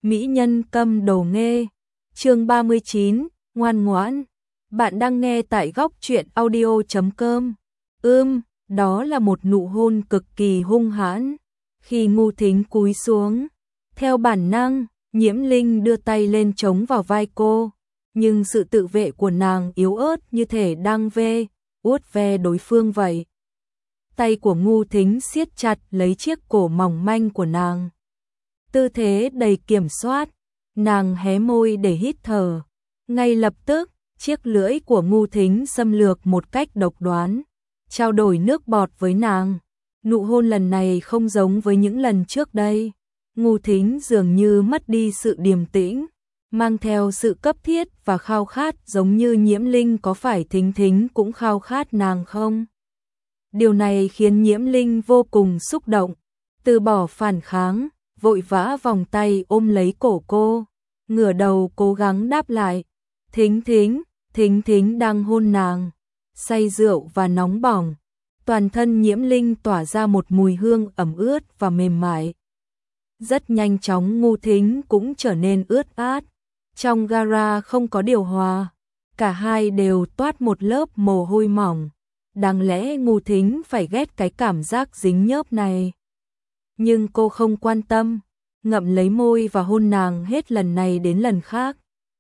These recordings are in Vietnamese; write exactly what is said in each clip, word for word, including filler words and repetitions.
mỹ nhân câm đồ nghê. Chương ba mươi chín, ngoan ngoãn. Bạn đang nghe tại góc truyện audio chấm com. Ưm, đó là một nụ hôn cực kỳ hung hãn. Khi Ngưu Thính cúi xuống, theo bản năng, Nhiễm Linh đưa tay lên chống vào vai cô, nhưng sự tự vệ của nàng yếu ớt như thể đang ve, uốt ve đối phương vậy. Tay của Ngưu Thính siết chặt lấy chiếc cổ mỏng manh của nàng. Tư thế đầy kiểm soát, nàng hé môi để hít thở. Ngay lập tức, chiếc lưỡi của Ngưu Thính xâm lược một cách độc đoán, trao đổi nước bọt với nàng. Nụ hôn lần này không giống với những lần trước đây. Ngưu Thính dường như mất đi sự điềm tĩnh, mang theo sự cấp thiết và khao khát, giống như Nhiễm Linh. Có phải Thính Thính cũng khao khát nàng không? Điều này khiến Nhiễm Linh vô cùng xúc động, từ bỏ phản kháng, vội vã vòng tay ôm lấy cổ cô, ngửa đầu cố gắng đáp lại. Thính Thính, Thính Thính đang hôn nàng, say rượu và nóng bỏng. Toàn thân Nhiễm Linh tỏa ra một mùi hương ẩm ướt và mềm mại. Rất nhanh chóng Ngưu Thính cũng trở nên ướt át. Trong gara không có điều hòa, cả hai đều toát một lớp mồ hôi mỏng. Đáng lẽ Ngưu Thính phải ghét cái cảm giác dính nhớp này. Nhưng cô không quan tâm, ngậm lấy môi và hôn nàng hết lần này đến lần khác.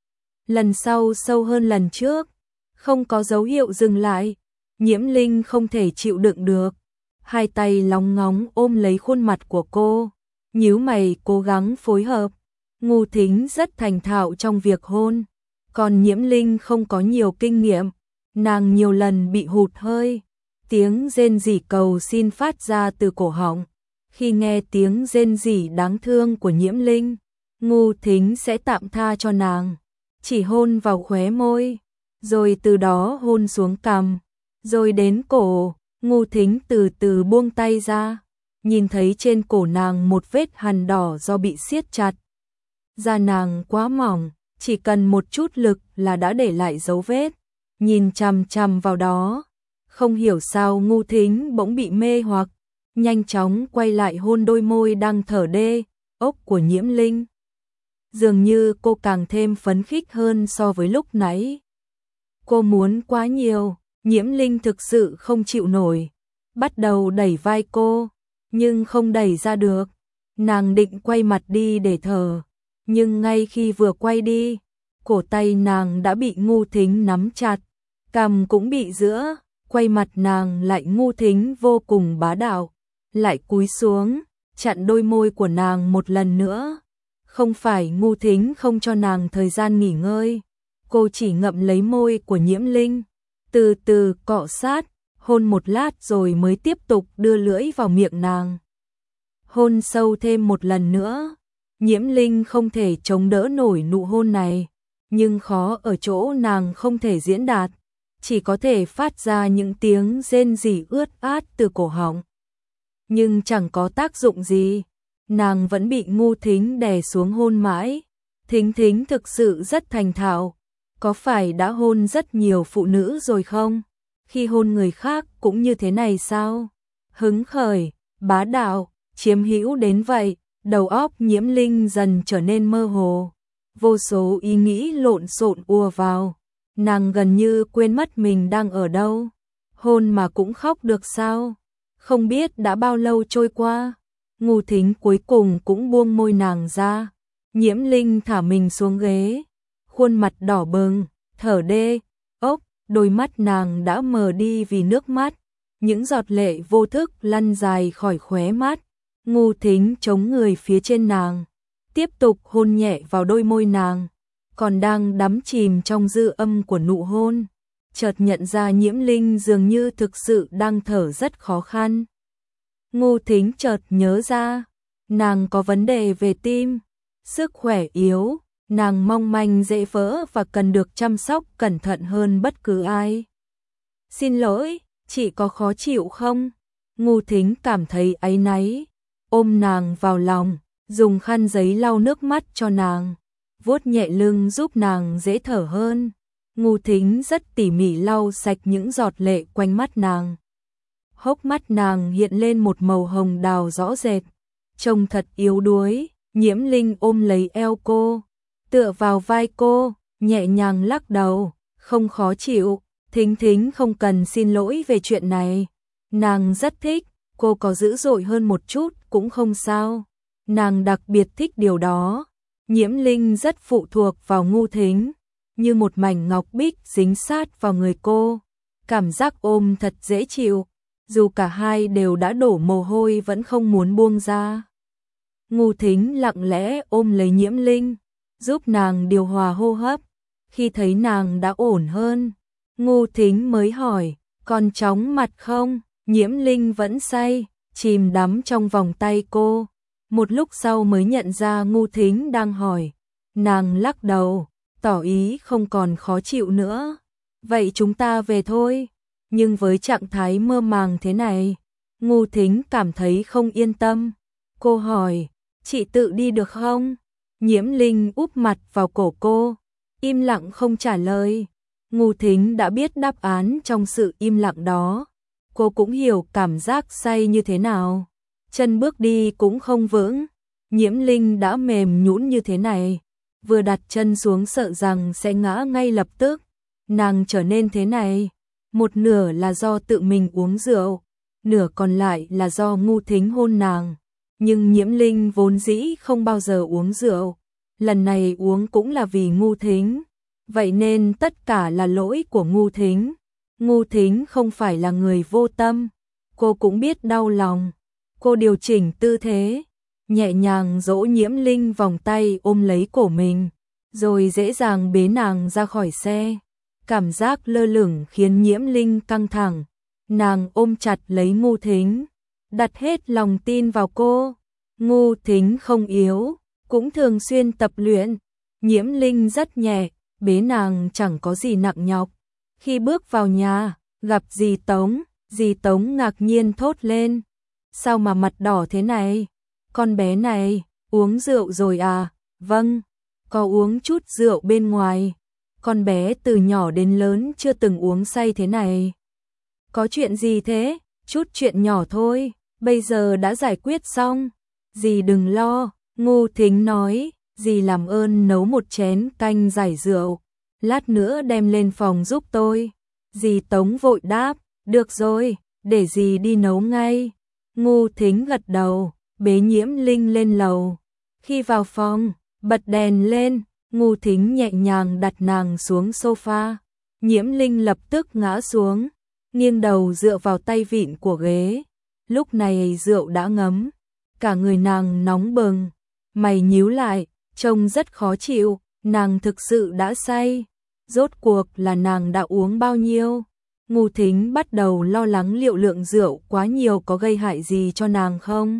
Lần sau sâu hơn lần trước, không có dấu hiệu dừng lại. Nhiễm Linh không thể chịu đựng được, hai tay lóng ngóng ôm lấy khuôn mặt của cô, nhíu mày cố gắng phối hợp. Ngưu Thính rất thành thạo trong việc hôn, còn Nhiễm Linh không có nhiều kinh nghiệm, nàng nhiều lần bị hụt hơi, tiếng rên rỉ cầu xin phát ra từ cổ họng. Khi nghe tiếng rên rỉ đáng thương của Nhiễm Linh, Ngưu Thính sẽ tạm tha cho nàng, chỉ hôn vào khóe môi, rồi từ đó hôn xuống cằm, rồi đến cổ. Ngưu Thính từ từ buông tay ra, nhìn thấy trên cổ nàng một vết hằn đỏ do bị siết chặt. Da nàng quá mỏng, chỉ cần một chút lực là đã để lại dấu vết. Nhìn chằm chằm vào đó, không hiểu sao Ngưu Thính bỗng bị mê hoặc, nhanh chóng quay lại hôn đôi môi đang thở đê ốc của Nhiễm Linh. Dường như cô càng thêm phấn khích hơn so với lúc nãy. Cô muốn quá nhiều, Nhiễm Linh thực sự không chịu nổi, bắt đầu đẩy vai cô, nhưng không đẩy ra được. Nàng định quay mặt đi để thở, nhưng ngay khi vừa quay đi, cổ tay nàng đã bị Ngưu Thính nắm chặt, cằm cũng bị giữa. Quay mặt nàng lại, Ngưu Thính vô cùng bá đạo, lại cúi xuống, chặn đôi môi của nàng một lần nữa. Không phải Ngưu Thính không cho nàng thời gian nghỉ ngơi, cô chỉ ngậm lấy môi của Nhiễm Linh, từ từ cọ sát, hôn một lát rồi mới tiếp tục đưa lưỡi vào miệng nàng. Hôn sâu thêm một lần nữa. Nhiễm Linh không thể chống đỡ nổi nụ hôn này, nhưng khó ở chỗ nàng không thể diễn đạt, chỉ có thể phát ra những tiếng rên rỉ ướt át từ cổ họng. Nhưng chẳng có tác dụng gì, nàng vẫn bị Ngưu Thính đè xuống hôn mãi. Thính Thính thực sự rất thành thạo, có phải đã hôn rất nhiều phụ nữ rồi không? Khi hôn người khác cũng như thế này sao? Hứng khởi, bá đạo, chiếm hữu đến vậy, đầu óc Nhiễm Linh dần trở nên mơ hồ. Vô số ý nghĩ lộn xộn ùa vào, nàng gần như quên mất mình đang ở đâu. Hôn mà cũng khóc được sao? Không biết đã bao lâu trôi qua, Ngưu Thính cuối cùng cũng buông môi nàng ra. Nhiễm Linh thả mình xuống ghế, khuôn mặt đỏ bừng, thở đê ốc, đôi mắt nàng đã mờ đi vì nước mắt, những giọt lệ vô thức lăn dài khỏi khóe mắt. Ngưu Thính chống người phía trên nàng, tiếp tục hôn nhẹ vào đôi môi nàng, còn đang đắm chìm trong dư âm của nụ hôn, chợt nhận ra Nhiễm Linh dường như thực sự đang thở rất khó khăn. Ngưu Thính chợt nhớ ra, nàng có vấn đề về tim, sức khỏe yếu, nàng mong manh dễ vỡ và cần được chăm sóc cẩn thận hơn bất cứ ai. Xin lỗi, chị có khó chịu không? Ngưu Thính cảm thấy áy náy, ôm nàng vào lòng, dùng khăn giấy lau nước mắt cho nàng, vuốt nhẹ lưng giúp nàng dễ thở hơn. Ngưu Thính rất tỉ mỉ lau sạch những giọt lệ quanh mắt nàng. Hốc mắt nàng hiện lên một màu hồng đào rõ rệt, trông thật yếu đuối, Nhiễm Linh ôm lấy eo cô, tựa vào vai cô, nhẹ nhàng lắc đầu, không khó chịu, Thính Thính không cần xin lỗi về chuyện này. Nàng rất thích, cô có dữ dội hơn một chút cũng không sao. Nàng đặc biệt thích điều đó. Nhiễm Linh rất phụ thuộc vào Ngu Thính, như một mảnh ngọc bích dính sát vào người cô. Cảm giác ôm thật dễ chịu, dù cả hai đều đã đổ mồ hôi vẫn không muốn buông ra. Ngu Thính lặng lẽ ôm lấy Nhiễm Linh, giúp nàng điều hòa hô hấp. Khi thấy nàng đã ổn hơn, Ngu Thính mới hỏi, còn chóng mặt không? Nhiễm Linh vẫn say, chìm đắm trong vòng tay cô. Một lúc sau mới nhận ra Ngu Thính đang hỏi. Nàng lắc đầu, tỏ ý không còn khó chịu nữa. Vậy chúng ta về thôi. Nhưng với trạng thái mơ màng thế này, Ngu Thính cảm thấy không yên tâm. Cô hỏi, chị tự đi được không? Nhiễm Linh úp mặt vào cổ cô, im lặng không trả lời. Ngu Thính đã biết đáp án trong sự im lặng đó. Cô cũng hiểu cảm giác say như thế nào. Chân bước đi cũng không vững. Nhiễm Linh đã mềm nhũn như thế này, vừa đặt chân xuống sợ rằng sẽ ngã ngay lập tức. Nàng trở nên thế này, một nửa là do tự mình uống rượu, nửa còn lại là do Ngu Thính hôn nàng. Nhưng Nhiễm Linh vốn dĩ không bao giờ uống rượu, lần này uống cũng là vì Ngu Thính. Vậy nên tất cả là lỗi của Ngu Thính. Ngu Thính không phải là người vô tâm, cô cũng biết đau lòng. Cô điều chỉnh tư thế, nhẹ nhàng dỗ Nhiễm Linh vòng tay ôm lấy cổ mình, rồi dễ dàng bế nàng ra khỏi xe. Cảm giác lơ lửng khiến Nhiễm Linh căng thẳng. Nàng ôm chặt lấy Ngu Thính, đặt hết lòng tin vào cô. Ngu Thính không yếu, cũng thường xuyên tập luyện. Nhiễm Linh rất nhẹ, bế nàng chẳng có gì nặng nhọc. Khi bước vào nhà, gặp dì Tống, dì Tống ngạc nhiên thốt lên. Sao mà mặt đỏ thế này? Con bé này, uống rượu rồi à? Vâng, có uống chút rượu bên ngoài. Con bé từ nhỏ đến lớn chưa từng uống say thế này. Có chuyện gì thế? Chút chuyện nhỏ thôi, bây giờ đã giải quyết xong. Dì đừng lo, Ngu Thính nói, dì làm ơn nấu một chén canh giải rượu, lát nữa đem lên phòng giúp tôi. Dì Tống vội đáp, được rồi, để dì đi nấu ngay. Ngu Thính gật đầu, bế Nhiễm Linh lên lầu. Khi vào phòng, bật đèn lên, Ngu Thính nhẹ nhàng đặt nàng xuống sofa. Nhiễm Linh lập tức ngã xuống, nghiêng đầu dựa vào tay vịn của ghế. Lúc này rượu đã ngấm, cả người nàng nóng bừng, mày nhíu lại, trông rất khó chịu. Nàng thực sự đã say. Rốt cuộc là nàng đã uống bao nhiêu? Ngu Thính bắt đầu lo lắng liệu lượng rượu quá nhiều có gây hại gì cho nàng không?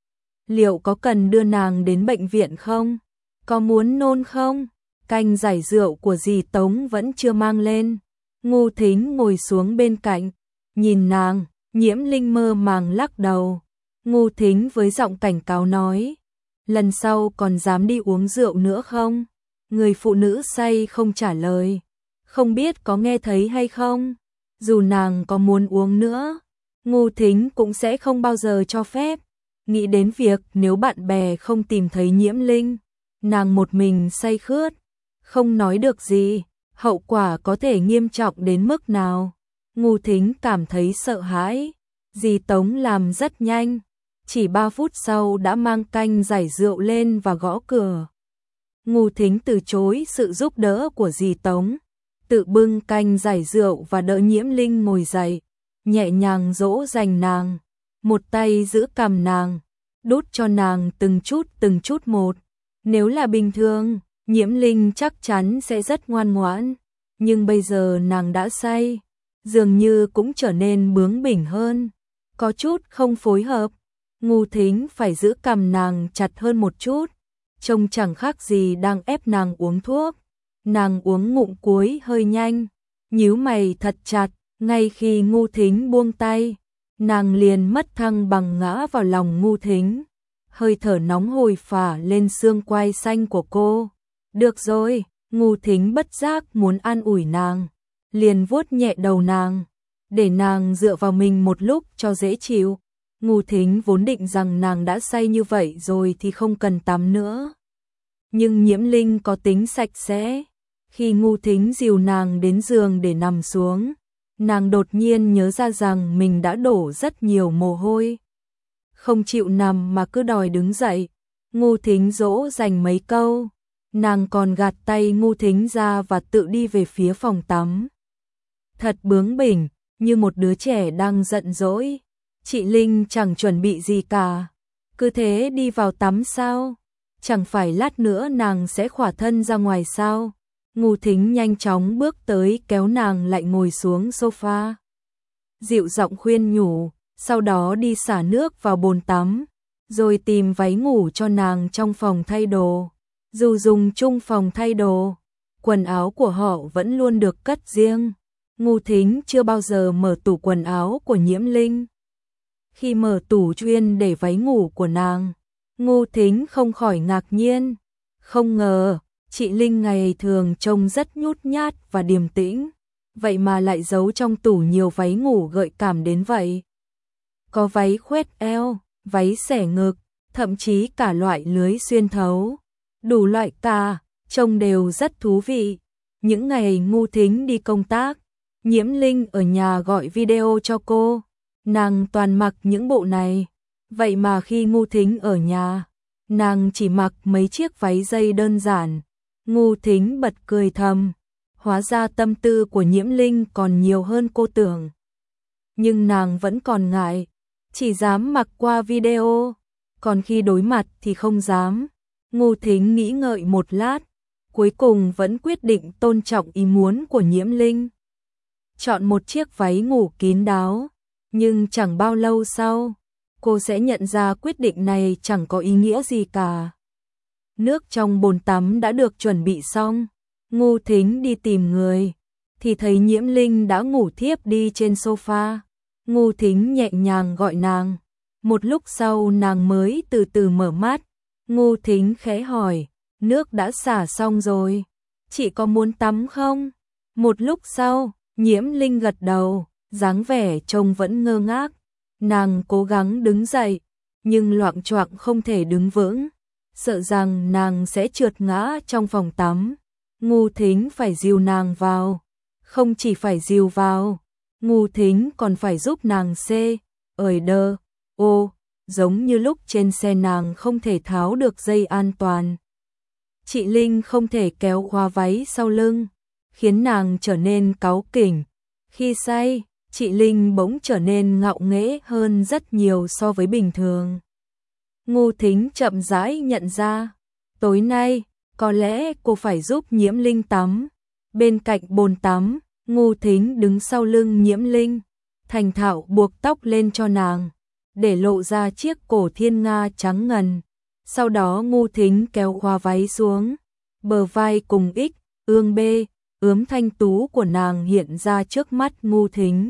Liệu có cần đưa nàng đến bệnh viện không? Có muốn nôn không? Canh giải rượu của dì Tống vẫn chưa mang lên. Ngu Thính ngồi xuống bên cạnh, nhìn nàng. Nhiễm Linh mơ màng lắc đầu. Ngu Thính với giọng cảnh cáo nói, lần sau còn dám đi uống rượu nữa không? Người phụ nữ say không trả lời, không biết có nghe thấy hay không. Dù nàng có muốn uống nữa, Ngu Thính cũng sẽ không bao giờ cho phép. Nghĩ đến việc nếu bạn bè không tìm thấy Nhiễm Linh, nàng một mình say khướt, không nói được gì, hậu quả có thể nghiêm trọng đến mức nào. Ngu Thính cảm thấy sợ hãi. Dì Tống làm rất nhanh, chỉ ba phút sau đã mang canh giải rượu lên và gõ cửa. Ngu Thính từ chối sự giúp đỡ của dì Tống, tự bưng canh giải rượu và đỡ Nhiễm Linh ngồi dậy, nhẹ nhàng dỗ dành nàng, một tay giữ cằm nàng, đút cho nàng từng chút từng chút một. Nếu là bình thường, Nhiễm Linh chắc chắn sẽ rất ngoan ngoãn, nhưng bây giờ nàng đã say, dường như cũng trở nên bướng bỉnh hơn, có chút không phối hợp. Ngu Thính phải giữ cằm nàng chặt hơn một chút, trông chẳng khác gì đang ép nàng uống thuốc. Nàng uống ngụm cuối hơi nhanh, nhíu mày thật chặt. Ngay khi Ngu Thính buông tay, nàng liền mất thăng bằng ngã vào lòng Ngu Thính. Hơi thở nóng hổi phả lên xương quai xanh của cô. Được rồi, Ngu Thính bất giác muốn an ủi nàng, liền vuốt nhẹ đầu nàng, để nàng dựa vào mình một lúc cho dễ chịu. Ngô Thính vốn định rằng nàng đã say như vậy rồi thì không cần tắm nữa. Nhưng Nhiễm Linh có tính sạch sẽ. Khi Ngô Thính dìu nàng đến giường để nằm xuống, nàng đột nhiên nhớ ra rằng mình đã đổ rất nhiều mồ hôi. Không chịu nằm mà cứ đòi đứng dậy. Ngô Thính dỗ dành mấy câu, nàng còn gạt tay Ngô Thính ra và tự đi về phía phòng tắm. Thật bướng bỉnh, như một đứa trẻ đang giận dỗi. Chị Linh chẳng chuẩn bị gì cả, cứ thế đi vào tắm sao? Chẳng phải lát nữa nàng sẽ khỏa thân ra ngoài sao? Ngô Thính nhanh chóng bước tới kéo nàng lại ngồi xuống sofa. Dịu giọng khuyên nhủ, sau đó đi xả nước vào bồn tắm, rồi tìm váy ngủ cho nàng trong phòng thay đồ. Dù dùng chung phòng thay đồ, quần áo của họ vẫn luôn được cất riêng. Ngô Thính chưa bao giờ mở tủ quần áo của Nhiễm Linh. Khi mở tủ chuyên để váy ngủ của nàng, Ngô Thính không khỏi ngạc nhiên. Không ngờ, chị Linh ngày thường trông rất nhút nhát và điềm tĩnh, vậy mà lại giấu trong tủ nhiều váy ngủ gợi cảm đến vậy. Có váy khoét eo, váy xẻ ngực, thậm chí cả loại lưới xuyên thấu. Đủ loại cả, trông đều rất thú vị. Những ngày Ngô Thính đi công tác, Nhiễm Linh ở nhà gọi video cho cô, nàng toàn mặc những bộ này. Vậy mà khi Ngô Thính ở nhà, nàng chỉ mặc mấy chiếc váy dây đơn giản. Ngô Thính bật cười thầm, hóa ra tâm tư của Nhiễm Linh còn nhiều hơn cô tưởng. Nhưng nàng vẫn còn ngại, chỉ dám mặc qua video, còn khi đối mặt thì không dám. Ngô Thính nghĩ ngợi một lát, cuối cùng vẫn quyết định tôn trọng ý muốn của Nhiễm Linh. Chọn một chiếc váy ngủ kín đáo, nhưng chẳng bao lâu sau, cô sẽ nhận ra quyết định này chẳng có ý nghĩa gì cả. Nước trong bồn tắm đã được chuẩn bị xong, Ngô Thính đi tìm người, thì thấy Nhiễm Linh đã ngủ thiếp đi trên sofa. Ngô Thính nhẹ nhàng gọi nàng, một lúc sau nàng mới từ từ mở mắt. Ngô Thính khẽ hỏi, nước đã xả xong rồi, chị có muốn tắm không? Một lúc sau, Nhiễm Linh gật đầu, dáng vẻ trông vẫn ngơ ngác. Nàng cố gắng đứng dậy, nhưng loạng choạng không thể đứng vững, sợ rằng nàng sẽ trượt ngã trong phòng tắm. Ngô Thính phải dìu nàng vào, không chỉ phải dìu vào, Ngô Thính còn phải giúp nàng xê, ởi đơ, ô, giống như lúc trên xe nàng không thể tháo được dây an toàn. Chị Linh không thể kéo khóa váy sau lưng, khiến nàng trở nên cáu kỉnh. Khi say, chị Linh bỗng trở nên ngạo nghễ hơn rất nhiều so với bình thường. Ngô Thính chậm rãi nhận ra, tối nay, có lẽ cô phải giúp Nhiễm Linh tắm. Bên cạnh bồn tắm, Ngô Thính đứng sau lưng Nhiễm Linh, thành thạo buộc tóc lên cho nàng, để lộ ra chiếc cổ thiên nga trắng ngần. Sau đó Ngô Thính kéo khóa váy xuống, bờ vai cùng ích, ương bê, ướm thanh tú của nàng hiện ra trước mắt Ngô Thính.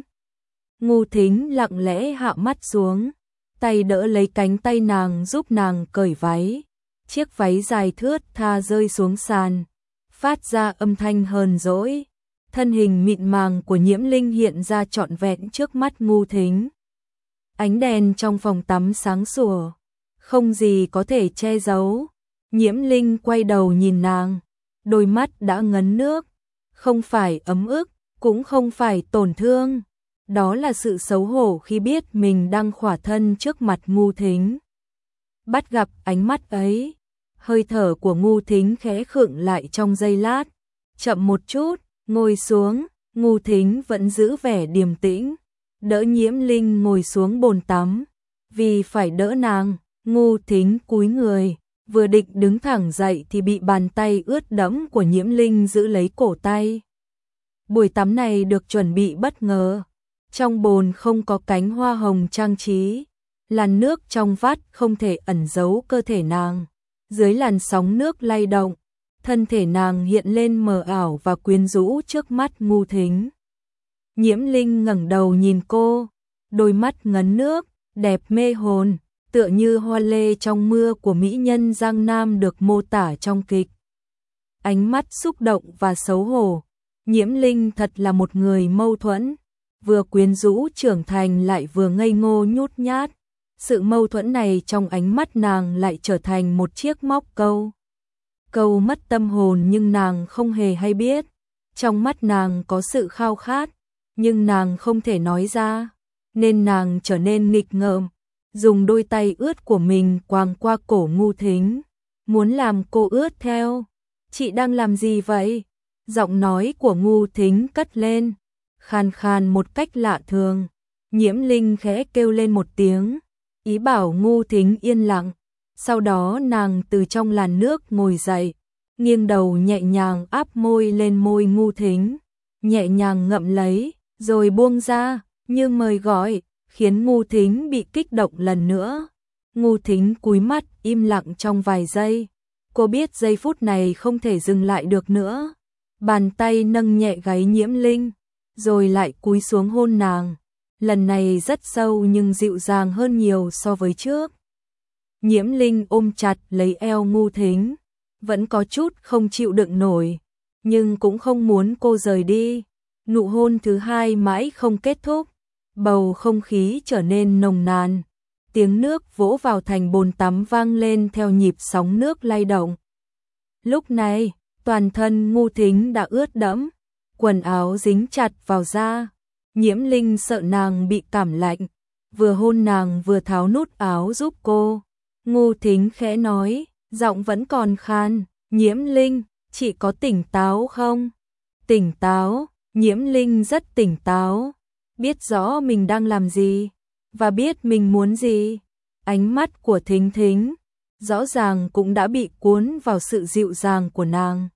Ngô Thính lặng lẽ hạ mắt xuống, tay đỡ lấy cánh tay nàng giúp nàng cởi váy. Chiếc váy dài thướt tha rơi xuống sàn, phát ra âm thanh hờn dỗi. Thân hình mịn màng của Nhiễm Linh hiện ra trọn vẹn trước mắt Ngô Thính. Ánh đèn trong phòng tắm sáng sủa, không gì có thể che giấu. Nhiễm Linh quay đầu nhìn nàng, đôi mắt đã ngấn nước, không phải ấm ức, cũng không phải tổn thương. Đó là sự xấu hổ khi biết mình đang khỏa thân trước mặt Ngô Thính. Bắt gặp ánh mắt ấy, hơi thở của Ngô Thính khẽ khựng lại trong giây lát. Chậm một chút, ngồi xuống, Ngô Thính vẫn giữ vẻ điềm tĩnh, đỡ Nhiễm Linh ngồi xuống bồn tắm. Vì phải đỡ nàng, Ngô Thính cúi người, vừa định đứng thẳng dậy thì bị bàn tay ướt đẫm của Nhiễm Linh giữ lấy cổ tay. Buổi tắm này được chuẩn bị bất ngờ. Trong bồn không có cánh hoa hồng trang trí, làn nước trong vắt không thể ẩn giấu cơ thể nàng. Dưới làn sóng nước lay động, thân thể nàng hiện lên mờ ảo và quyến rũ trước mắt Ngô Thính. Nhiễm Linh ngẩng đầu nhìn cô, đôi mắt ngấn nước, đẹp mê hồn, tựa như hoa lê trong mưa của mỹ nhân Giang Nam được mô tả trong kịch. Ánh mắt xúc động và xấu hổ, Nhiễm Linh thật là một người mâu thuẫn, vừa quyến rũ trưởng thành lại vừa ngây ngô nhút nhát. Sự mâu thuẫn này trong ánh mắt nàng lại trở thành một chiếc móc câu. Câu mất tâm hồn nhưng nàng không hề hay biết. Trong mắt nàng có sự khao khát, nhưng nàng không thể nói ra, nên nàng trở nên nghịch ngợm, dùng đôi tay ướt của mình quàng qua cổ Ngu Thính, muốn làm cô ướt theo. Chị đang làm gì vậy? Giọng nói của Ngu Thính cất lên, khàn khàn một cách lạ thường. Nhiễm Linh khẽ kêu lên một tiếng, ý bảo Ngu Thính yên lặng. Sau đó nàng từ trong làn nước ngồi dậy, nghiêng đầu nhẹ nhàng áp môi lên môi Ngu Thính, nhẹ nhàng ngậm lấy, rồi buông ra, như mời gọi, khiến Ngu Thính bị kích động lần nữa. Ngu Thính cúi mắt im lặng trong vài giây, cô biết giây phút này không thể dừng lại được nữa. Bàn tay nâng nhẹ gáy Nhiễm Linh, rồi lại cúi xuống hôn nàng, lần này rất sâu nhưng dịu dàng hơn nhiều so với trước. Nhiễm Linh ôm chặt lấy eo Ngu Thính, vẫn có chút không chịu đựng nổi, nhưng cũng không muốn cô rời đi. Nụ hôn thứ hai mãi không kết thúc, bầu không khí trở nên nồng nàn. Tiếng nước vỗ vào thành bồn tắm vang lên theo nhịp sóng nước lay động. Lúc này, toàn thân Ngu Thính đã ướt đẫm, quần áo dính chặt vào da. Nhiễm Linh sợ nàng bị cảm lạnh, vừa hôn nàng vừa tháo nút áo giúp cô. Ngu Thính khẽ nói, giọng vẫn còn khan, Nhiễm Linh, chị có tỉnh táo không? Tỉnh táo, Nhiễm Linh rất tỉnh táo, biết rõ mình đang làm gì, và biết mình muốn gì. Ánh mắt của Thính Thính, rõ ràng cũng đã bị cuốn vào sự dịu dàng của nàng.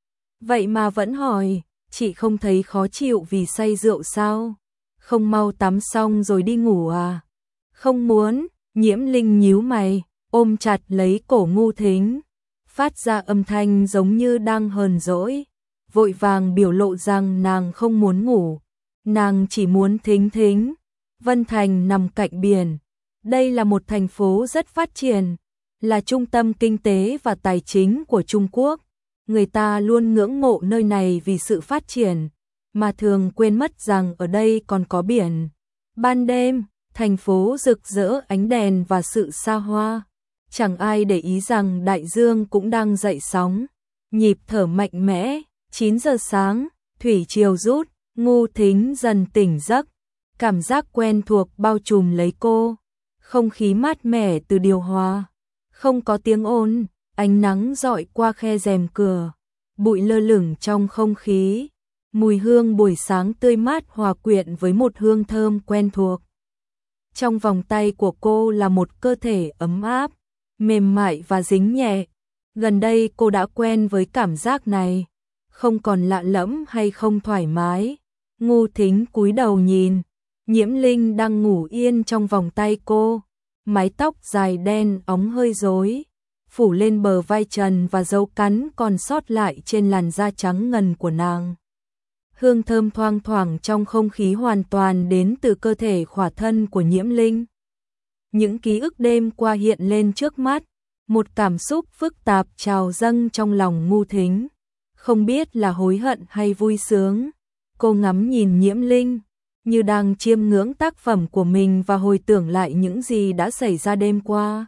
Vậy mà vẫn hỏi, chị không thấy khó chịu vì say rượu sao? Không mau tắm xong rồi đi ngủ à? Không muốn, Nhiễm Linh nhíu mày, ôm chặt lấy cổ Ngu Thính, phát ra âm thanh giống như đang hờn dỗi, vội vàng biểu lộ rằng nàng không muốn ngủ, nàng chỉ muốn Thính Thính. Vân Thành nằm cạnh biển, đây là một thành phố rất phát triển, là trung tâm kinh tế và tài chính của Trung Quốc. Người ta luôn ngưỡng mộ nơi này vì sự phát triển, mà thường quên mất rằng ở đây còn có biển. Ban đêm, thành phố rực rỡ ánh đèn và sự xa hoa. Chẳng ai để ý rằng đại dương cũng đang dậy sóng. Nhịp thở mạnh mẽ, chín giờ sáng, thủy triều rút, Ngu Thính dần tỉnh giấc. Cảm giác quen thuộc bao trùm lấy cô. Không khí mát mẻ từ điều hòa. Không có tiếng ồn, ánh nắng rọi qua khe rèm cửa. Bụi lơ lửng trong không khí. Mùi hương buổi sáng tươi mát hòa quyện với một hương thơm quen thuộc. Trong vòng tay của cô là một cơ thể ấm áp, mềm mại và dính nhẹ. Gần đây cô đã quen với cảm giác này, không còn lạ lẫm hay không thoải mái. Ngu Thính cúi đầu nhìn, Nhiễm Linh đang ngủ yên trong vòng tay cô, mái tóc dài đen óng hơi rối, phủ lên bờ vai trần và dấu cắn còn sót lại trên làn da trắng ngần của nàng. Hương thơm thoang thoảng trong không khí hoàn toàn đến từ cơ thể khỏa thân của Nhiễm Linh. Những ký ức đêm qua hiện lên trước mắt, một cảm xúc phức tạp trào dâng trong lòng Ngu Thính, không biết là hối hận hay vui sướng. Cô ngắm nhìn Nhiễm Linh, như đang chiêm ngưỡng tác phẩm của mình và hồi tưởng lại những gì đã xảy ra đêm qua.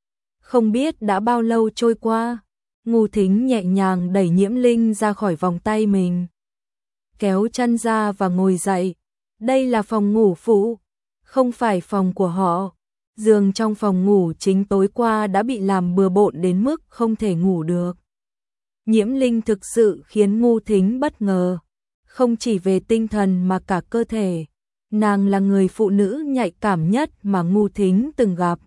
Không biết đã bao lâu trôi qua, Ngu Thính nhẹ nhàng đẩy Nhiễm Linh ra khỏi vòng tay mình, kéo chăn ra và ngồi dậy. Đây là phòng ngủ phụ, không phải phòng của họ. Giường trong phòng ngủ chính tối qua đã bị làm bừa bộn đến mức không thể ngủ được. Nhiễm Linh thực sự khiến Ngu Thính bất ngờ, không chỉ về tinh thần mà cả cơ thể. Nàng là người phụ nữ nhạy cảm nhất mà Ngu Thính từng gặp.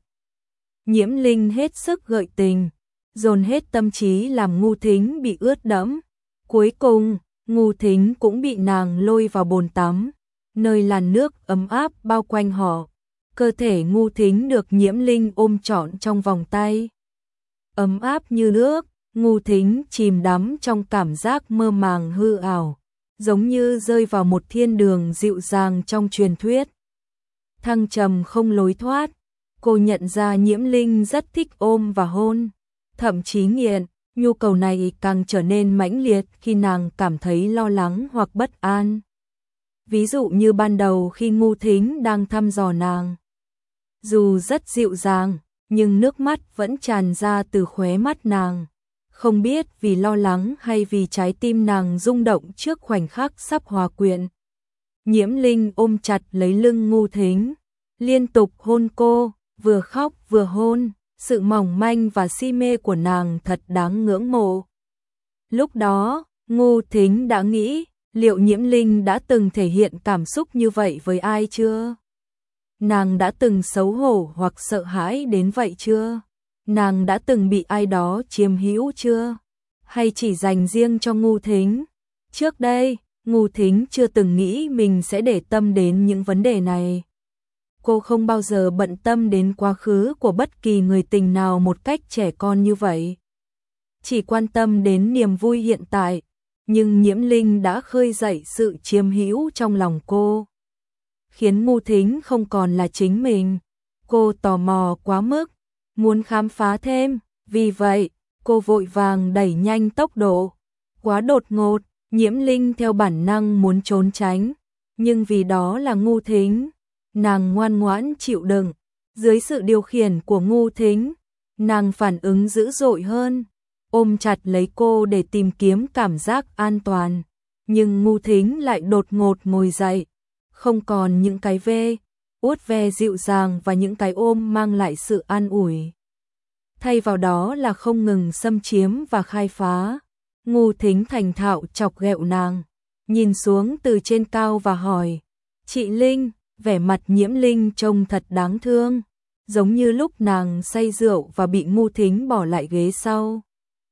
Nhiễm Linh hết sức gợi tình, dồn hết tâm trí làm Ngu Thính bị ướt đẫm. Cuối cùng, Ngu Thính cũng bị nàng lôi vào bồn tắm, nơi làn nước ấm áp bao quanh họ. Cơ thể Ngu Thính được Nhiễm Linh ôm trọn trong vòng tay. Ấm áp như nước, Ngu Thính chìm đắm trong cảm giác mơ màng hư ảo, giống như rơi vào một thiên đường dịu dàng trong truyền thuyết. Thăng trầm không lối thoát, cô nhận ra Nhiễm Linh rất thích ôm và hôn, thậm chí nghiện. Nhu cầu này càng trở nên mãnh liệt khi nàng cảm thấy lo lắng hoặc bất an. Ví dụ như ban đầu khi Ngu Thính đang thăm dò nàng. dù rất dịu dàng, nhưng nước mắt vẫn tràn ra từ khóe mắt nàng. Không biết vì lo lắng hay vì trái tim nàng rung động trước khoảnh khắc sắp hòa quyện. Nhiễm Linh ôm chặt lấy lưng Ngưu Thính, liên tục hôn cô, vừa khóc vừa hôn, sự mỏng manh và si mê của nàng thật đáng ngưỡng mộ. Lúc đó, Ngưu Thính đã nghĩ, liệu Nhiễm Linh đã từng thể hiện cảm xúc như vậy với ai chưa? Nàng đã từng xấu hổ hoặc sợ hãi đến vậy chưa? Nàng đã từng bị ai đó chiếm hữu chưa? Hay chỉ dành riêng cho Ngưu Thính? Trước đây, Ngưu Thính chưa từng nghĩ mình sẽ để tâm đến những vấn đề này. Cô không bao giờ bận tâm đến quá khứ của bất kỳ người tình nào một cách trẻ con như vậy. Chỉ quan tâm đến niềm vui hiện tại, nhưng Nhiễm Linh đã khơi dậy sự chiếm hữu trong lòng cô, khiến Ngưu Thính không còn là chính mình. Cô tò mò quá mức, muốn khám phá thêm, vì vậy, cô vội vàng đẩy nhanh tốc độ. Quá đột ngột, Nhiễm Linh theo bản năng muốn trốn tránh, nhưng vì đó là Ngưu Thính, nàng ngoan ngoãn chịu đựng. Dưới sự điều khiển của Ngưu Thính, nàng phản ứng dữ dội hơn, ôm chặt lấy cô để tìm kiếm cảm giác an toàn. Nhưng Ngưu Thính lại đột ngột ngồi dậy, không còn những cái ve, uốt ve dịu dàng và những cái ôm mang lại sự an ủi. Thay vào đó là không ngừng xâm chiếm và khai phá. Ngưu Thính thành thạo chọc ghẹo nàng, nhìn xuống từ trên cao và hỏi, chị Linh, vẻ mặt Nhiễm Linh trông thật đáng thương, giống như lúc nàng say rượu và bị Ngưu Thính bỏ lại ghế sau.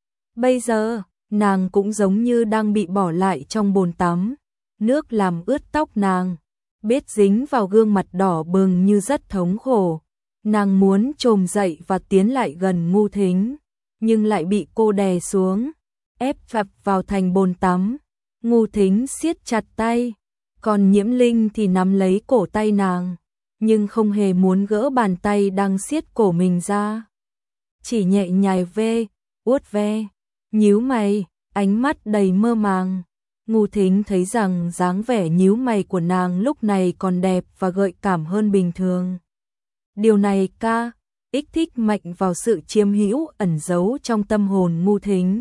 Bây giờ, nàng cũng giống như đang bị bỏ lại trong bồn tắm, nước làm ướt tóc nàng, bết dính vào gương mặt đỏ bừng như rất thống khổ. Nàng muốn trồm dậy và tiến lại gần Ngưu Thính, nhưng lại bị cô đè xuống, ép phập vào thành bồn tắm. Ngưu Thính siết chặt tay, còn Nhiễm Linh thì nắm lấy cổ tay nàng, nhưng không hề muốn gỡ bàn tay đang siết cổ mình ra. Chỉ nhẹ nhàng ve, uốt ve, nhíu mày, ánh mắt đầy mơ màng. Ngưu Thính thấy rằng dáng vẻ nhíu mày của nàng lúc này còn đẹp và gợi cảm hơn bình thường. Điều này ca, ích thích mạnh vào sự chiếm hữu ẩn giấu trong tâm hồn Ngưu Thính.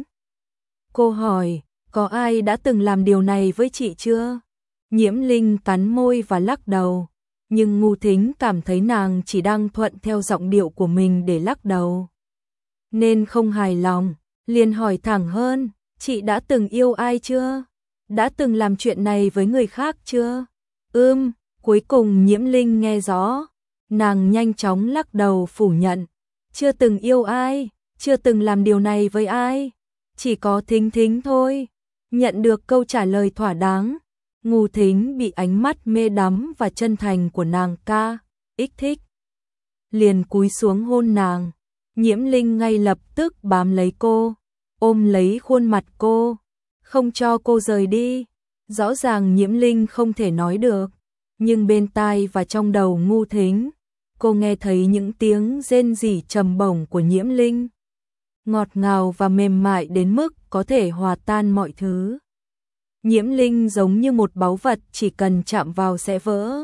Cô hỏi, có ai đã từng làm điều này với chị chưa? Nhiễm Linh cắn môi và lắc đầu, nhưng Ngưu Thính cảm thấy nàng chỉ đang thuận theo giọng điệu của mình để lắc đầu, nên không hài lòng, liền hỏi thẳng hơn, chị đã từng yêu ai chưa? Đã từng làm chuyện này với người khác chưa? Ừm, cuối cùng Nhiễm Linh nghe rõ, nàng nhanh chóng lắc đầu phủ nhận, chưa từng yêu ai, chưa từng làm điều này với ai, chỉ có Thính Thính thôi. Nhận được câu trả lời thỏa đáng, Ngưu Thính bị ánh mắt mê đắm và chân thành của nàng ca, ích thích, liền cúi xuống hôn nàng. Nhiễm Linh ngay lập tức bám lấy cô, ôm lấy khuôn mặt cô, không cho cô rời đi. Rõ ràng Nhiễm Linh không thể nói được, nhưng bên tai và trong đầu Ngưu Thính, cô nghe thấy những tiếng rên rỉ trầm bổng của Nhiễm Linh, ngọt ngào và mềm mại đến mức có thể hòa tan mọi thứ. Nhiễm Linh giống như một báu vật chỉ cần chạm vào sẽ vỡ,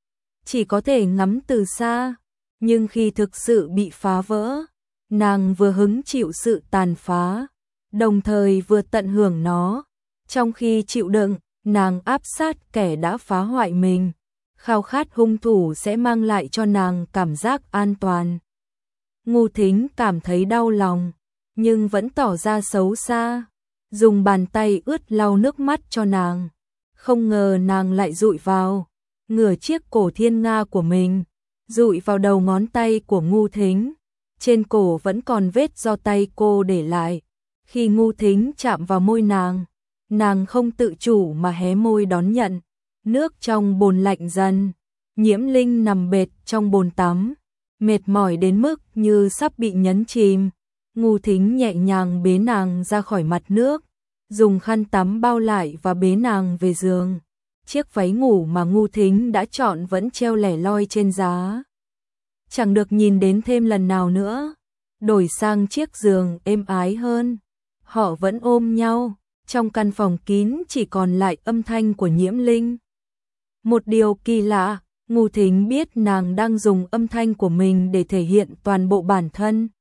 chỉ có thể ngắm từ xa, nhưng khi thực sự bị phá vỡ, nàng vừa hứng chịu sự tàn phá, đồng thời vừa tận hưởng nó. Trong khi chịu đựng, nàng áp sát kẻ đã phá hoại mình, khao khát hung thủ sẽ mang lại cho nàng cảm giác an toàn. Ngưu Thính cảm thấy đau lòng, nhưng vẫn tỏ ra xấu xa, dùng bàn tay ướt lau nước mắt cho nàng. Không ngờ nàng lại dụi vào, ngửa chiếc cổ thiên nga của mình, dụi vào đầu ngón tay của Ngưu Thính. Trên cổ vẫn còn vết do tay cô để lại. Khi Ngưu Thính chạm vào môi nàng, nàng không tự chủ mà hé môi đón nhận. Nước trong bồn lạnh dần, Nhiễm Linh nằm bệt trong bồn tắm, mệt mỏi đến mức như sắp bị nhấn chìm. Ngưu Thính nhẹ nhàng bế nàng ra khỏi mặt nước, dùng khăn tắm bao lại và bế nàng về giường. Chiếc váy ngủ mà Ngưu Thính đã chọn vẫn treo lẻ loi trên giá, chẳng được nhìn đến thêm lần nào nữa. Đổi sang chiếc giường êm ái hơn, họ vẫn ôm nhau, trong căn phòng kín chỉ còn lại âm thanh của Nhiễm Linh. Một điều kỳ lạ, Ngô Thính biết nàng đang dùng âm thanh của mình để thể hiện toàn bộ bản thân.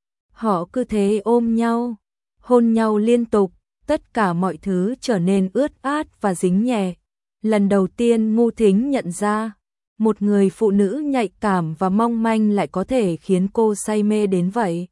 Họ cứ thế ôm nhau, hôn nhau liên tục, tất cả mọi thứ trở nên ướt át và dính nhẹ. Lần đầu tiên Ngô Thính nhận ra, một người phụ nữ nhạy cảm và mong manh lại có thể khiến cô say mê đến vậy.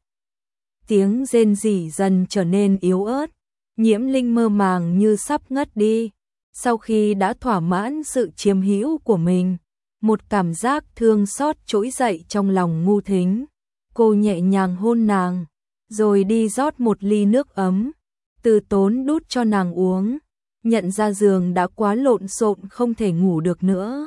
Tiếng rên rỉ dần trở nên yếu ớt, Nhiễm Linh mơ màng như sắp ngất đi. Sau khi đã thỏa mãn sự chiếm hữu của mình, một cảm giác thương xót trỗi dậy trong lòng Ngô Thính. Cô nhẹ nhàng hôn nàng, rồi đi rót một ly nước ấm, từ tốn đút cho nàng uống. Nhận ra giường đã quá lộn xộn không thể ngủ được nữa,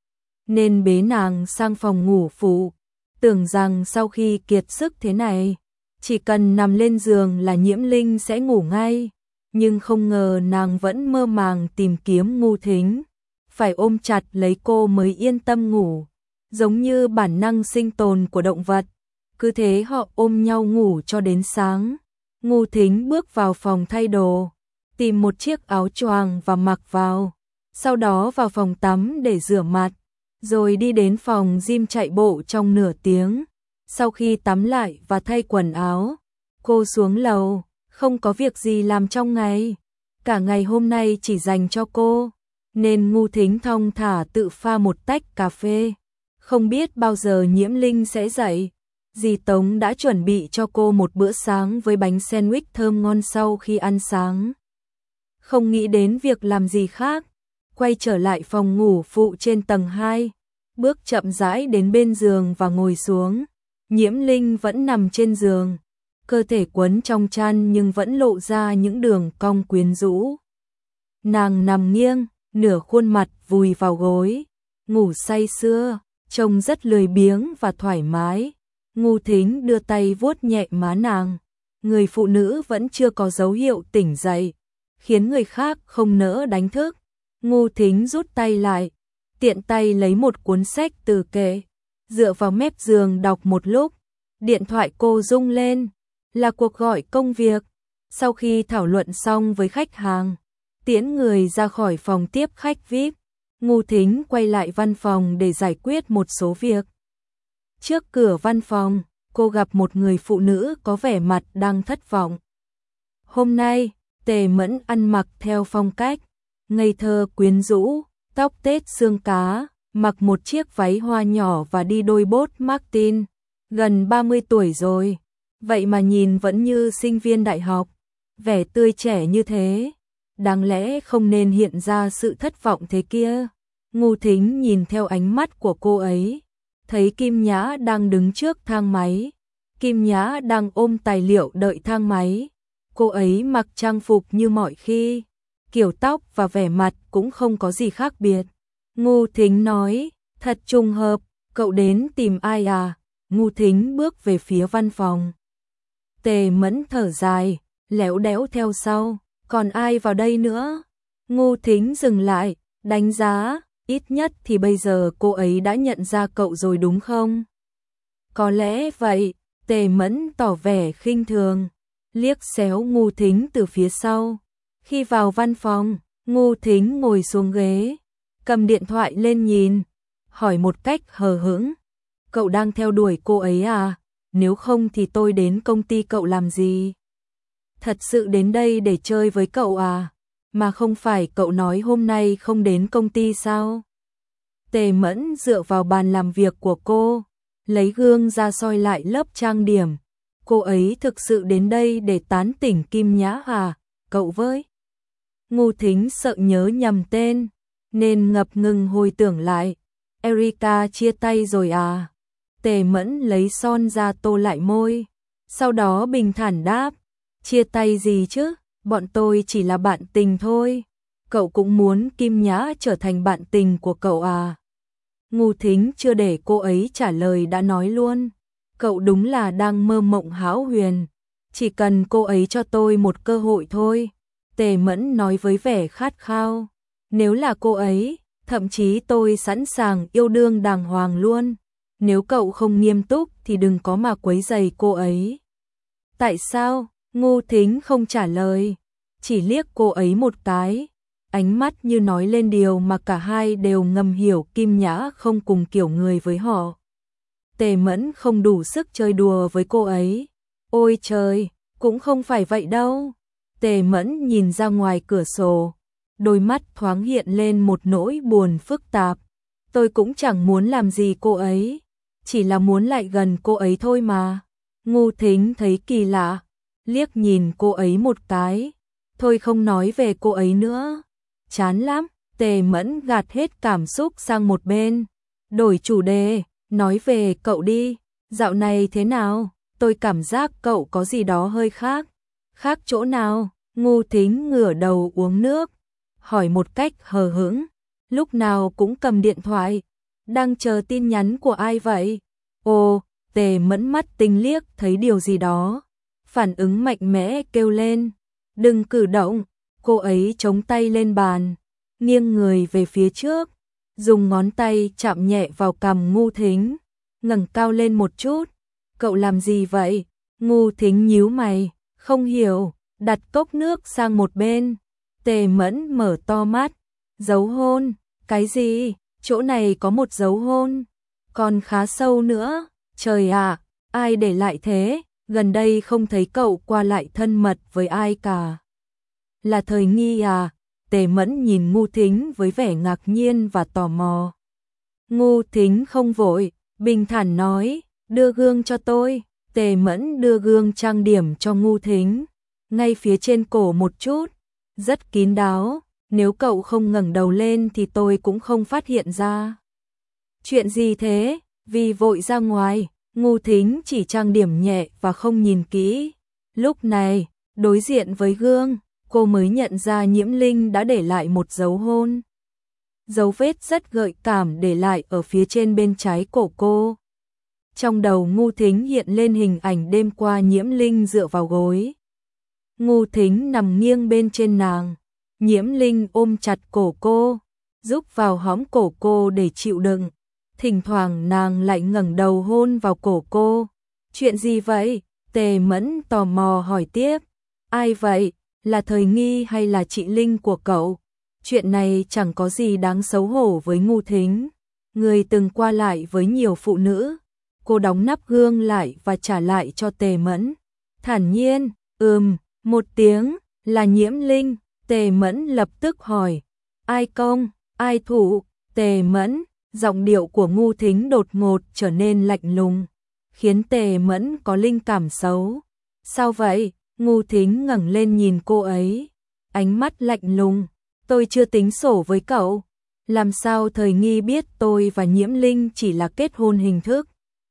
nên bế nàng sang phòng ngủ phụ, tưởng rằng sau khi kiệt sức thế này, chỉ cần nằm lên giường là Nhiễm Linh sẽ ngủ ngay, nhưng không ngờ nàng vẫn mơ màng tìm kiếm Ngô Thính, phải ôm chặt lấy cô mới yên tâm ngủ, giống như bản năng sinh tồn của động vật. Cứ thế họ ôm nhau ngủ cho đến sáng. Ngô Thính bước vào phòng thay đồ, tìm một chiếc áo choàng và mặc vào, sau đó vào phòng tắm để rửa mặt, rồi đi đến phòng gym chạy bộ trong nửa tiếng. Sau khi tắm lại và thay quần áo, cô xuống lầu, không có việc gì làm trong ngày. Cả ngày hôm nay chỉ dành cho cô, nên Ngô Thính thong thả tự pha một tách cà phê. Không biết bao giờ Nhiễm Linh sẽ dậy. Dì Tống đã chuẩn bị cho cô một bữa sáng với bánh sandwich thơm ngon sau khi ăn sáng. Không nghĩ đến việc làm gì khác, quay trở lại phòng ngủ phụ trên tầng hai, bước chậm rãi đến bên giường và ngồi xuống. Nhiễm Linh vẫn nằm trên giường, cơ thể quấn trong chăn nhưng vẫn lộ ra những đường cong quyến rũ. Nàng nằm nghiêng, nửa khuôn mặt vùi vào gối, ngủ say sưa, trông rất lười biếng và thoải mái. Ngô Thính đưa tay vuốt nhẹ má nàng, người phụ nữ vẫn chưa có dấu hiệu tỉnh dậy, khiến người khác không nỡ đánh thức. Ngô Thính rút tay lại, tiện tay lấy một cuốn sách từ kệ, dựa vào mép giường đọc một lúc. Điện thoại cô rung lên, là cuộc gọi công việc. Sau khi thảo luận xong với khách hàng, tiễn người ra khỏi phòng tiếp khách vi ai pi, Ngô Thính quay lại văn phòng để giải quyết một số việc. Trước cửa văn phòng, cô gặp một người phụ nữ có vẻ mặt đang thất vọng. Hôm nay, Tề Mẫn ăn mặc theo phong cách ngây thơ quyến rũ, tóc tết xương cá, mặc một chiếc váy hoa nhỏ và đi đôi bốt Martin. Gần ba mươi tuổi rồi, vậy mà nhìn vẫn như sinh viên đại học, vẻ tươi trẻ như thế, đáng lẽ không nên hiện ra sự thất vọng thế kia. Ngô Thính nhìn theo ánh mắt của cô ấy, thấy Kim Nhã đang đứng trước thang máy. Kim Nhã đang ôm tài liệu đợi thang máy. Cô ấy mặc trang phục như mọi khi, kiểu tóc và vẻ mặt cũng không có gì khác biệt. Ngô Thính nói, thật trùng hợp, cậu đến tìm ai à? Ngô Thính bước về phía văn phòng. Tề Mẫn thở dài, léo đéo theo sau, còn ai vào đây nữa? Ngô Thính dừng lại, đánh giá, ít nhất thì bây giờ cô ấy đã nhận ra cậu rồi đúng không? Có lẽ vậy. Tề Mẫn tỏ vẻ khinh thường, liếc xéo Ngô Thính từ phía sau. Khi vào văn phòng, Ngô Thính ngồi xuống ghế, cầm điện thoại lên nhìn, hỏi một cách hờ hững, cậu đang theo đuổi cô ấy à? Nếu không thì tôi đến công ty cậu làm gì? Thật sự đến đây để chơi với cậu à? Mà không phải cậu nói hôm nay không đến công ty sao? Tề Mẫn dựa vào bàn làm việc của cô, lấy gương ra soi lại lớp trang điểm. Cô ấy thực sự đến đây để tán tỉnh Kim Nhã à? Cậu với? Ngô Thính sợ nhớ nhầm tên, nên ngập ngừng hồi tưởng lại. Erika chia tay rồi à? Tề Mẫn lấy son ra tô lại môi, sau đó bình thản đáp, chia tay gì chứ, bọn tôi chỉ là bạn tình thôi. Cậu cũng muốn Kim Nhã trở thành bạn tình của cậu à? Ngô Thính chưa để cô ấy trả lời đã nói luôn, cậu đúng là đang mơ mộng hão huyền, chỉ cần cô ấy cho tôi một cơ hội thôi. Tề Mẫn nói với vẻ khát khao, nếu là cô ấy, thậm chí tôi sẵn sàng yêu đương đàng hoàng luôn. Nếu cậu không nghiêm túc thì đừng có mà quấy rầy cô ấy. Tại sao? Ngô Thính không trả lời, chỉ liếc cô ấy một cái. ánh mắt như nói lên điều mà cả hai đều ngầm hiểu, Kim Nhã không cùng kiểu người với họ. Tề Mẫn không đủ sức chơi đùa với cô ấy. Ôi trời, cũng không phải vậy đâu. Tề Mẫn nhìn ra ngoài cửa sổ, đôi mắt thoáng hiện lên một nỗi buồn phức tạp. Tôi cũng chẳng muốn làm gì cô ấy, chỉ là muốn lại gần cô ấy thôi mà. Ngô Thính thấy kỳ lạ, liếc nhìn cô ấy một cái. Thôi không nói về cô ấy nữa. Chán lắm. Tề Mẫn gạt hết cảm xúc sang một bên. Đổi chủ đề, nói về cậu đi. Dạo này thế nào? Tôi cảm giác cậu có gì đó hơi khác. Khác chỗ nào? Ngô Thính ngửa đầu uống nước, hỏi một cách hờ hững. Lúc nào cũng cầm điện thoại. Đang chờ tin nhắn của ai vậy? Ồ, Tề Mẫn mắt tinh liếc thấy điều gì đó. Phản ứng mạnh mẽ kêu lên. Đừng cử động. Cô ấy chống tay lên bàn, nghiêng người về phía trước, dùng ngón tay chạm nhẹ vào cằm Ngô Thính, ngẩng cao lên một chút. Cậu làm gì vậy? Ngô Thính nhíu mày, không hiểu, đặt cốc nước sang một bên. Tề Mẫn mở to mắt. Dấu hôn? Cái gì? Chỗ này có một dấu hôn, còn khá sâu nữa. Trời ạ, ai để lại thế? Gần đây không thấy cậu qua lại thân mật với ai cả. Là Thời Nghi à? Tề Mẫn nhìn Ngô Thính với vẻ ngạc nhiên và tò mò. Ngô Thính không vội, bình thản nói, đưa gương cho tôi. Tề Mẫn đưa gương trang điểm cho Ngô Thính, ngay phía trên cổ một chút, rất kín đáo, nếu cậu không ngẩng đầu lên thì tôi cũng không phát hiện ra. Chuyện gì thế? Vì vội ra ngoài, Ngô Thính chỉ trang điểm nhẹ và không nhìn kỹ. Lúc này, đối diện với gương, cô mới nhận ra Nhiễm Linh đã để lại một dấu hôn. Dấu vết rất gợi cảm để lại ở phía trên bên trái cổ cô. Trong đầu Ngô Thính hiện lên hình ảnh đêm qua Nhiễm Linh dựa vào gối. Ngô Thính nằm nghiêng bên trên nàng. Nhiễm Linh ôm chặt cổ cô, giúp vào hõm cổ cô để chịu đựng. Thỉnh thoảng nàng lại ngẩng đầu hôn vào cổ cô. Chuyện gì vậy? Tề Mẫn tò mò hỏi tiếp. Ai vậy? Là Thời Nghi hay là chị Linh của cậu? Chuyện này chẳng có gì đáng xấu hổ với Ngô Thính. Người từng qua lại với nhiều phụ nữ. Cô đóng nắp gương lại và trả lại cho Tề Mẫn. Thản nhiên, ừm, một tiếng, là Nhiễm Linh. Tề Mẫn lập tức hỏi. Ai công, ai thủ? Tề Mẫn, giọng điệu của Ngô Thính đột ngột trở nên lạnh lùng, khiến Tề Mẫn có linh cảm xấu. Sao vậy? Ngô Thính ngẩng lên nhìn cô ấy, ánh mắt lạnh lùng. Tôi chưa tính sổ với cậu. Làm sao Thời Nghi biết tôi và Nhiễm Linh chỉ là kết hôn hình thức?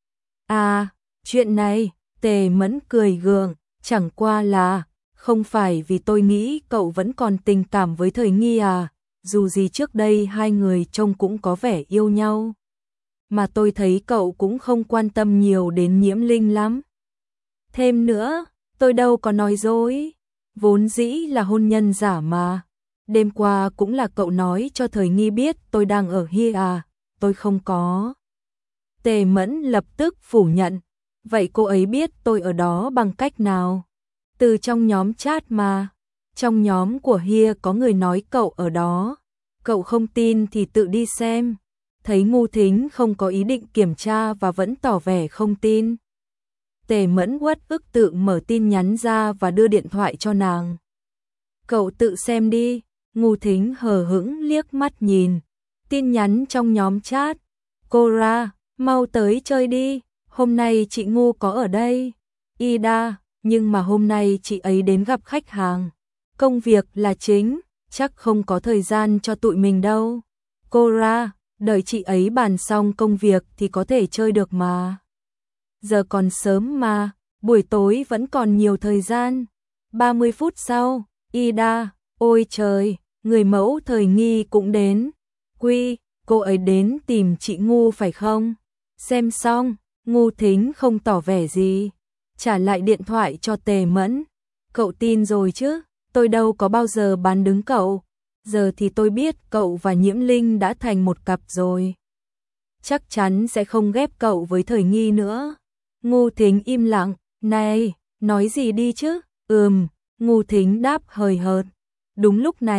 À, chuyện này, Tề Mẫn cười gượng, chẳng qua là, không phải vì tôi nghĩ cậu vẫn còn tình cảm với Thời Nghi à, dù gì trước đây hai người trông cũng có vẻ yêu nhau. Mà tôi thấy cậu cũng không quan tâm nhiều đến Nhiễm Linh lắm. Thêm nữa, tôi đâu có nói dối, vốn dĩ là hôn nhân giả mà. Đêm qua cũng là cậu nói cho Thời Nghi biết tôi đang ở here à, tôi không có. Tề Mẫn lập tức phủ nhận. Vậy cô ấy biết tôi ở đó bằng cách nào? Từ trong nhóm chat mà. Trong nhóm của Hia có người nói cậu ở đó. Cậu không tin thì tự đi xem. Thấy Ngô Thính không có ý định kiểm tra và vẫn tỏ vẻ không tin. Tề Mẫn uất ức tự mở tin nhắn ra và đưa điện thoại cho nàng. Cậu tự xem đi. Ngô Thính hờ hững liếc mắt nhìn. Tin nhắn trong nhóm chat. Cô ra, mau tới chơi đi. Hôm nay chị Ngô có ở đây. Ida, nhưng mà hôm nay chị ấy đến gặp khách hàng. Công việc là chính, chắc không có thời gian cho tụi mình đâu. Cô ra, đợi chị ấy bàn xong công việc thì có thể chơi được mà. Giờ còn sớm mà, buổi tối vẫn còn nhiều thời gian. ba mươi phút sau, Ida, ôi trời, người mẫu Thời Nghi cũng đến. Quy, cô ấy đến tìm chị Ngô phải không? Xem xong, Ngô Thính không tỏ vẻ gì, trả lại điện thoại cho Tề Mẫn. Cậu tin rồi chứ, tôi đâu có bao giờ bán đứng cậu. Giờ thì tôi biết cậu và Nhiễm Linh đã thành một cặp rồi. Chắc chắn sẽ không ghép cậu với Thời Nghi nữa. Ngô Thính im lặng, này, nói gì đi chứ? Ừm, Ngô Thính đáp hời hợt. Đúng lúc này,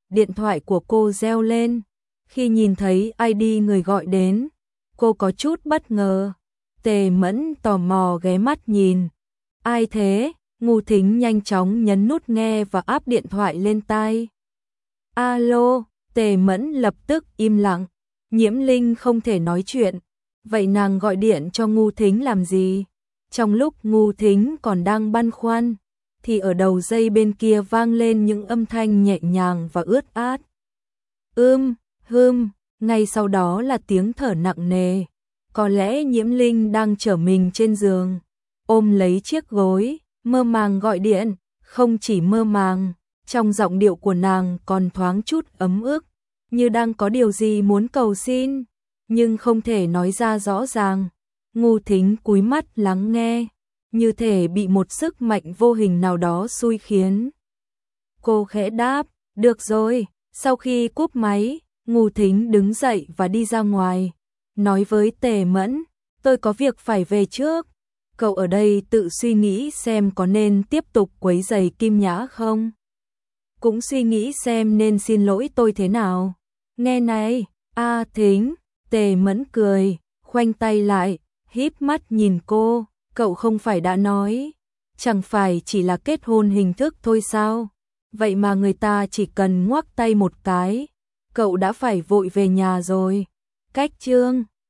điện thoại của cô reo lên. Khi nhìn thấy i đê người gọi đến, cô có chút bất ngờ. Tề Mẫn tò mò ghé mắt nhìn. Ai thế? Ngô Thính nhanh chóng nhấn nút nghe và áp điện thoại lên tai. Alo, Tề Mẫn lập tức im lặng. Nhiễm Linh không thể nói chuyện. Vậy nàng gọi điện cho Ngô Thính làm gì? Trong lúc Ngô Thính còn đang băn khoăn, thì ở đầu dây bên kia vang lên những âm thanh nhẹ nhàng và ướt át. Ưm, hưm, ngay sau đó là tiếng thở nặng nề. Có lẽ Nhiễm Linh đang trở mình trên giường, ôm lấy chiếc gối, mơ màng gọi điện. Không chỉ mơ màng, trong giọng điệu của nàng còn thoáng chút ấm ức, như đang có điều gì muốn cầu xin, nhưng không thể nói ra rõ ràng. Ngô Thính cúi mắt lắng nghe, như thể bị một sức mạnh vô hình nào đó xui khiến. Cô khẽ đáp, được rồi. Sau khi cúp máy, Ngô Thính đứng dậy và đi ra ngoài, nói với Tề Mẫn, tôi có việc phải về trước. Cậu ở đây tự suy nghĩ xem có nên tiếp tục quấy rầy Kim Nhã không? Cũng suy nghĩ xem nên xin lỗi tôi thế nào. Nghe này, A Thính, Tề Mẫn cười, khoanh tay lại, híp mắt nhìn cô, cậu không phải đã nói, chẳng phải chỉ là kết hôn hình thức thôi sao? Vậy mà người ta chỉ cần ngoắc tay một cái, cậu đã phải vội về nhà rồi. Cách chương